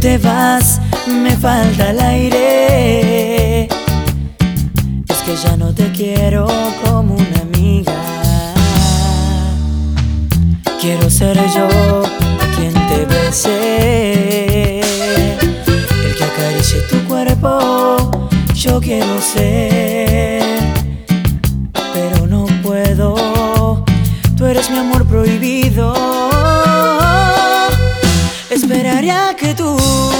te vas, me falta el aire. Es que ya no te quiero como una amiga. Quiero ser yo quien te bese, el que acaricie tu cuerpo. Yo quiero ser, pero no puedo. Tú eres mi amor prohibido. Esperaría que tú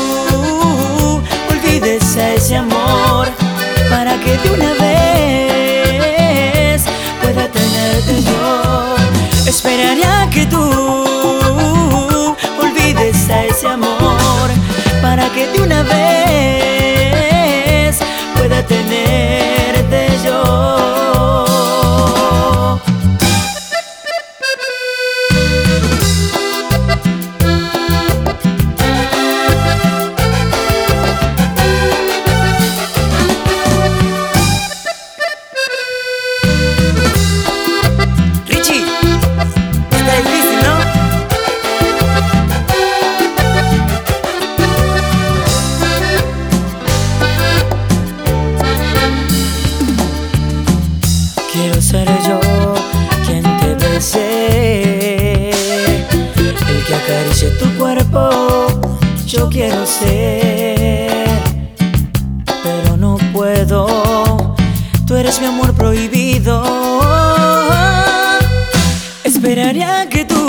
olvides a ese amor para que de una vez pueda tenerte yo. Esperaría que tú olvides a ese amor para que de una vez pueda tenerte yo. Quiero ser yo quien te bese, el que acaricie tu cuerpo. Yo quiero ser, pero no puedo. Tú eres mi amor prohibido. Esperaría que tú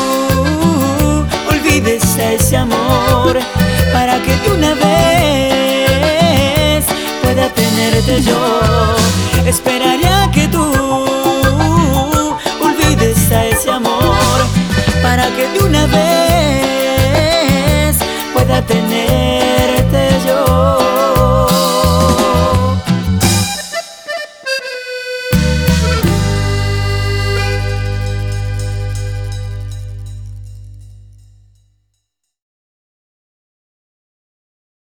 olvides a ese amor para que de una vez pueda tenerte yo.